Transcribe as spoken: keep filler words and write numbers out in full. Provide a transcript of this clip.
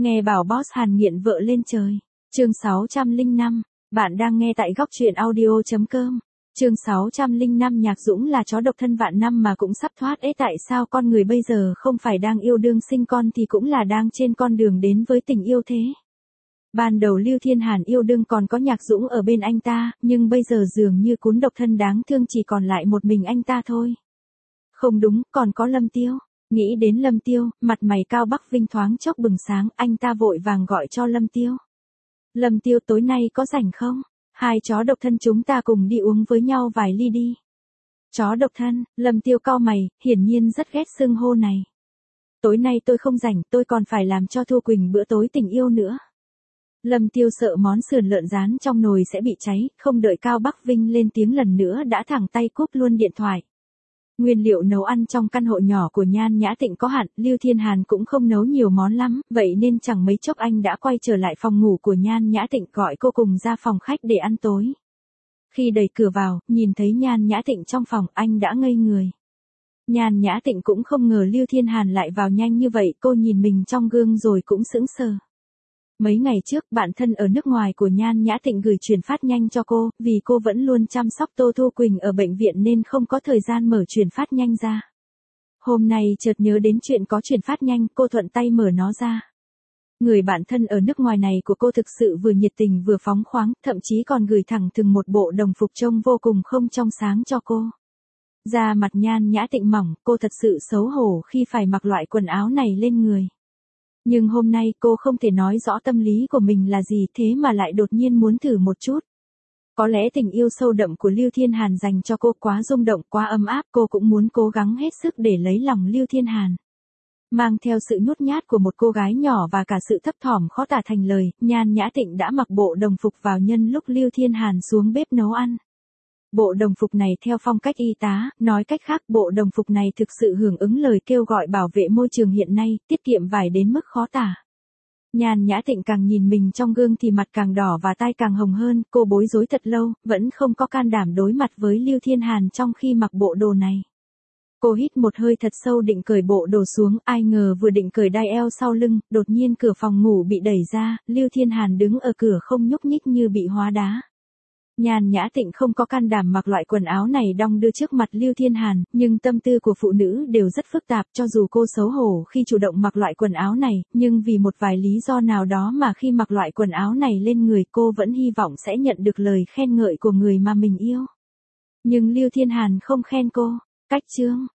Nghe bảo boss Hàn nghiện vợ lên trời. Chương sáu trăm lẻ năm. Bạn đang nghe tại góc truyện audio chấm com. Chương sáu trăm lẻ năm. Nhạc Dũng là chó độc thân vạn năm mà cũng sắp thoát ế. Tại sao con người bây giờ không phải đang yêu đương sinh con thì cũng là đang trên con đường đến với tình yêu thế? Ban đầu Lưu Thiên Hàn yêu đương còn có Nhạc Dũng ở bên anh ta, nhưng bây giờ dường như cún độc thân đáng thương chỉ còn lại một mình anh ta thôi. Không đúng, còn có Lâm Tiêu. Nghĩ đến Lâm Tiêu, mặt mày Cao Bắc Vinh thoáng chốc bừng sáng, anh ta vội vàng gọi cho Lâm Tiêu. Lâm Tiêu, tối nay có rảnh không? Hai chó độc thân chúng ta cùng đi uống với nhau vài ly đi. Chó độc thân, Lâm Tiêu cau mày, hiển nhiên rất ghét xưng hô này. Tối nay tôi không rảnh, tôi còn phải làm cho Thu Quỳnh bữa tối tình yêu nữa. Lâm Tiêu sợ món sườn lợn rán trong nồi sẽ bị cháy, không đợi Cao Bắc Vinh lên tiếng lần nữa đã thẳng tay cúp luôn điện thoại. Nguyên liệu nấu ăn trong căn hộ nhỏ của Nhan Nhã Tịnh có hạn, Lưu Thiên Hàn cũng không nấu nhiều món lắm, vậy nên chẳng mấy chốc anh đã quay trở lại phòng ngủ của Nhan Nhã Tịnh gọi cô cùng ra phòng khách để ăn tối. Khi đẩy cửa vào, nhìn thấy Nhan Nhã Tịnh trong phòng, anh đã ngây người. Nhan Nhã Tịnh cũng không ngờ Lưu Thiên Hàn lại vào nhanh như vậy, cô nhìn mình trong gương rồi cũng sững sờ. Mấy ngày trước, bạn thân ở nước ngoài của Nhan Nhã Tịnh gửi chuyển phát nhanh cho cô, vì cô vẫn luôn chăm sóc Tô Thu Quỳnh ở bệnh viện nên không có thời gian mở chuyển phát nhanh ra. Hôm nay chợt nhớ đến chuyện có chuyển phát nhanh, cô thuận tay mở nó ra. Người bạn thân ở nước ngoài này của cô thực sự vừa nhiệt tình vừa phóng khoáng, thậm chí còn gửi thẳng thừng một bộ đồng phục trông vô cùng không trong sáng cho cô. Da mặt Nhan Nhã Tịnh mỏng, cô thật sự xấu hổ khi phải mặc loại quần áo này lên người. Nhưng hôm nay cô không thể nói rõ tâm lý của mình là gì thế mà lại đột nhiên muốn thử một chút. Có lẽ tình yêu sâu đậm của Lưu Thiên Hàn dành cho cô quá rung động, quá ấm áp, cô cũng muốn cố gắng hết sức để lấy lòng Lưu Thiên Hàn. Mang theo sự nhút nhát của một cô gái nhỏ và cả sự thấp thỏm khó tả thành lời, Nhan Nhã Tịnh đã mặc bộ đồng phục vào nhân lúc Lưu Thiên Hàn xuống bếp nấu ăn. Bộ đồng phục này theo phong cách y tá, nói cách khác bộ đồng phục này thực sự hưởng ứng lời kêu gọi bảo vệ môi trường hiện nay, tiết kiệm vải đến mức khó tả. Nhan Nhã Tịnh càng nhìn mình trong gương thì mặt càng đỏ và tai càng hồng hơn, cô bối rối thật lâu, vẫn không có can đảm đối mặt với Lưu Thiên Hàn trong khi mặc bộ đồ này. Cô hít một hơi thật sâu định cởi bộ đồ xuống, ai ngờ vừa định cởi đai eo sau lưng, đột nhiên cửa phòng ngủ bị đẩy ra, Lưu Thiên Hàn đứng ở cửa không nhúc nhích như bị hóa đá. Nhan Nhã Tịnh không có can đảm mặc loại quần áo này đong đưa trước mặt Lưu Thiên Hàn, nhưng tâm tư của phụ nữ đều rất phức tạp, cho dù cô xấu hổ khi chủ động mặc loại quần áo này, nhưng vì một vài lý do nào đó mà khi mặc loại quần áo này lên người cô vẫn hy vọng sẽ nhận được lời khen ngợi của người mà mình yêu. Nhưng Lưu Thiên Hàn không khen cô. Cách chương,